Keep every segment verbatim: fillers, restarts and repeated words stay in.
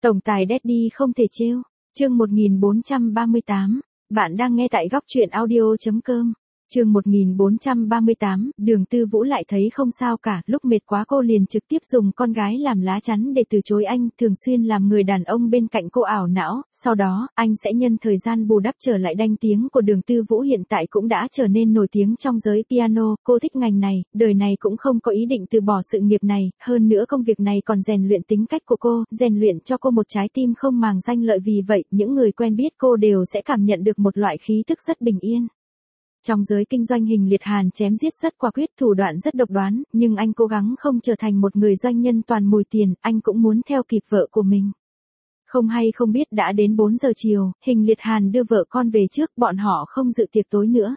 Tổng tài Daddy không thể trêu. Chương một nghìn bốn trăm ba mươi tám. Bạn đang nghe tại góc truyện audio chấm com. Chương một nghìn bốn trăm ba mươi tám, Đường Tư Vũ lại thấy không sao cả, lúc mệt quá cô liền trực tiếp dùng con gái làm lá chắn để từ chối anh, thường xuyên làm người đàn ông bên cạnh cô ảo não, sau đó, anh sẽ nhân thời gian bù đắp trở lại. Danh tiếng của Đường Tư Vũ hiện tại cũng đã trở nên nổi tiếng trong giới piano, cô thích ngành này, đời này cũng không có ý định từ bỏ sự nghiệp này, hơn nữa công việc này còn rèn luyện tính cách của cô, rèn luyện cho cô một trái tim không màng danh lợi, vì vậy, những người quen biết cô đều sẽ cảm nhận được một loại khí tức rất bình yên. Trong giới kinh doanh, Hình Liệt Hàn chém giết rất quả quyết, thủ đoạn rất độc đoán, nhưng anh cố gắng không trở thành một người doanh nhân toàn mùi tiền, anh cũng muốn theo kịp vợ của mình. Không hay không biết đã đến bốn giờ chiều, Hình Liệt Hàn đưa vợ con về trước, bọn họ không dự tiệc tối nữa.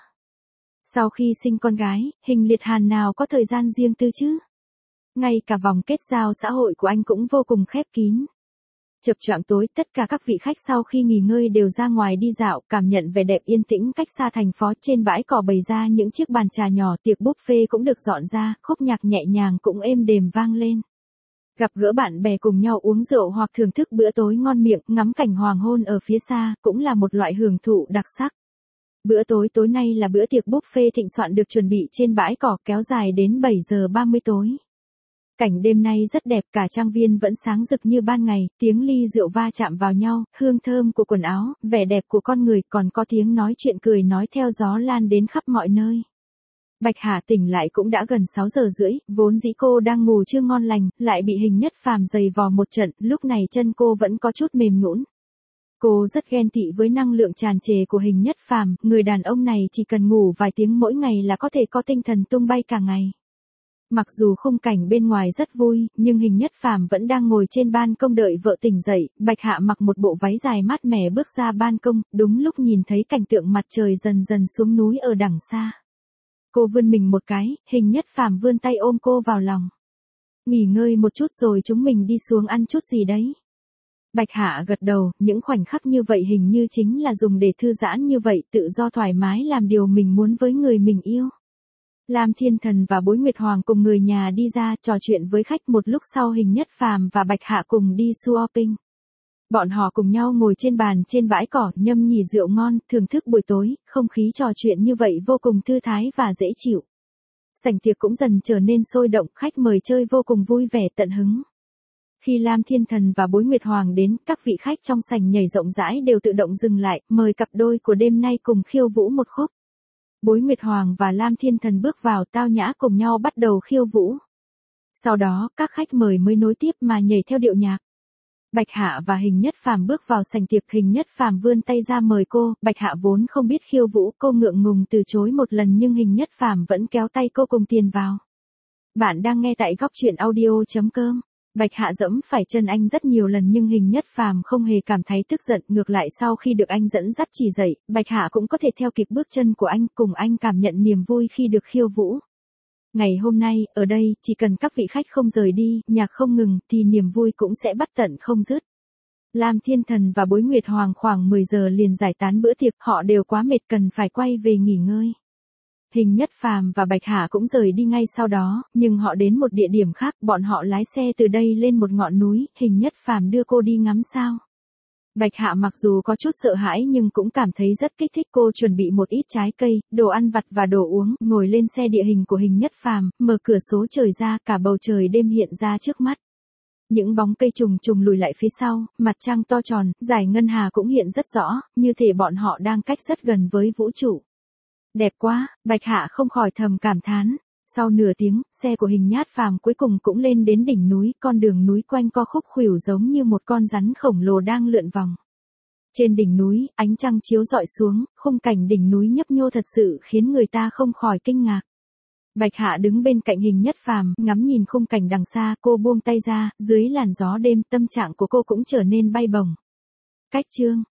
Sau khi sinh con gái, Hình Liệt Hàn nào có thời gian riêng tư chứ? Ngay cả vòng kết giao xã hội của anh cũng vô cùng khép kín. Chập choạng tối, tất cả các vị khách sau khi nghỉ ngơi đều ra ngoài đi dạo, cảm nhận vẻ đẹp yên tĩnh cách xa thành phố. Trên bãi cỏ bày ra những chiếc bàn trà nhỏ, tiệc buffet cũng được dọn ra, khúc nhạc nhẹ nhàng cũng êm đềm vang lên. Gặp gỡ bạn bè cùng nhau uống rượu hoặc thưởng thức bữa tối ngon miệng, ngắm cảnh hoàng hôn ở phía xa, cũng là một loại hưởng thụ đặc sắc. Bữa tối tối nay là bữa tiệc buffet thịnh soạn được chuẩn bị trên bãi cỏ, kéo dài đến bảy giờ ba mươi tối. Cảnh đêm nay rất đẹp, cả trang viên vẫn sáng rực như ban ngày, tiếng ly rượu va chạm vào nhau, hương thơm của quần áo, vẻ đẹp của con người, còn có tiếng nói chuyện cười nói theo gió lan đến khắp mọi nơi. Bạch Hạ tỉnh lại cũng đã gần sáu giờ rưỡi, vốn dĩ cô đang ngủ chưa ngon lành, lại bị Hình Nhất Phàm giày vò một trận, lúc này chân cô vẫn có chút mềm nhũn. Cô rất ghen tị với năng lượng tràn trề của Hình Nhất Phàm, người đàn ông này chỉ cần ngủ vài tiếng mỗi ngày là có thể có tinh thần tung bay cả ngày. Mặc dù khung cảnh bên ngoài rất vui, nhưng Hình Nhất Phàm vẫn đang ngồi trên ban công đợi vợ tỉnh dậy. Bạch Hạ mặc một bộ váy dài mát mẻ bước ra ban công, đúng lúc nhìn thấy cảnh tượng mặt trời dần dần xuống núi ở đằng xa. Cô vươn mình một cái, Hình Nhất Phàm vươn tay ôm cô vào lòng. Nghỉ ngơi một chút rồi chúng mình đi xuống ăn chút gì đấy. Bạch Hạ gật đầu, những khoảnh khắc như vậy hình như chính là dùng để thư giãn, như vậy tự do thoải mái làm điều mình muốn với người mình yêu. Lam Thiên Thần và Bối Nguyệt Hoàng cùng người nhà đi ra trò chuyện với khách, một lúc sau Hình Nhất Phàm và Bạch Hạ cùng đi shopping. Bọn họ cùng nhau ngồi trên bàn trên bãi cỏ, nhâm nhỉ rượu ngon, thưởng thức buổi tối, không khí trò chuyện như vậy vô cùng thư thái và dễ chịu. Sảnh tiệc cũng dần trở nên sôi động, khách mời chơi vô cùng vui vẻ tận hứng. Khi Lam Thiên Thần và Bối Nguyệt Hoàng đến, các vị khách trong sảnh nhảy rộng rãi đều tự động dừng lại, mời cặp đôi của đêm nay cùng khiêu vũ một khúc. Bối Nguyệt Hoàng và Lam Thiên Thần bước vào, tao nhã cùng nhau bắt đầu khiêu vũ. Sau đó, các khách mời mới nối tiếp mà nhảy theo điệu nhạc. Bạch Hạ và Hình Nhất Phàm bước vào sảnh tiệc, Hình Nhất Phàm vươn tay ra mời cô, Bạch Hạ vốn không biết khiêu vũ, cô ngượng ngùng từ chối một lần nhưng Hình Nhất Phàm vẫn kéo tay cô cùng tiền vào. Bạn đang nghe tại góc truyện audio chấm com. Bạch Hạ dẫm phải chân anh rất nhiều lần nhưng Hình Nhất Phàm không hề cảm thấy tức giận, ngược lại sau khi được anh dẫn dắt chỉ dạy, Bạch Hạ cũng có thể theo kịp bước chân của anh, cùng anh cảm nhận niềm vui khi được khiêu vũ. Ngày hôm nay, ở đây, chỉ cần các vị khách không rời đi, nhạc không ngừng, thì niềm vui cũng sẽ bắt tận không dứt. Lam Thiên Thần và Bối Nguyệt Hoàng khoảng mười giờ liền giải tán bữa tiệc, họ đều quá mệt cần phải quay về nghỉ ngơi. Hình Nhất Phàm và Bạch Hạ cũng rời đi ngay sau đó, nhưng họ đến một địa điểm khác, bọn họ lái xe từ đây lên một ngọn núi, Hình Nhất Phàm đưa cô đi ngắm sao. Bạch Hạ mặc dù có chút sợ hãi nhưng cũng cảm thấy rất kích thích, cô chuẩn bị một ít trái cây, đồ ăn vặt và đồ uống, ngồi lên xe địa hình của Hình Nhất Phàm, mở cửa sổ trời ra, cả bầu trời đêm hiện ra trước mắt. Những bóng cây trùng trùng lùi lại phía sau, mặt trăng to tròn, dải ngân hà cũng hiện rất rõ, như thể bọn họ đang cách rất gần với vũ trụ. Đẹp quá, Bạch Hạ không khỏi thầm cảm thán. Sau nửa tiếng, xe của Hình Nhất Phàm cuối cùng cũng lên đến đỉnh núi, con đường núi quanh co khúc khuỷu giống như một con rắn khổng lồ đang lượn vòng. Trên đỉnh núi, ánh trăng chiếu rọi xuống, khung cảnh đỉnh núi nhấp nhô thật sự khiến người ta không khỏi kinh ngạc. Bạch Hạ đứng bên cạnh Hình Nhất Phàm, ngắm nhìn khung cảnh đằng xa, cô buông tay ra, dưới làn gió đêm, tâm trạng của cô cũng trở nên bay bổng. Cách chương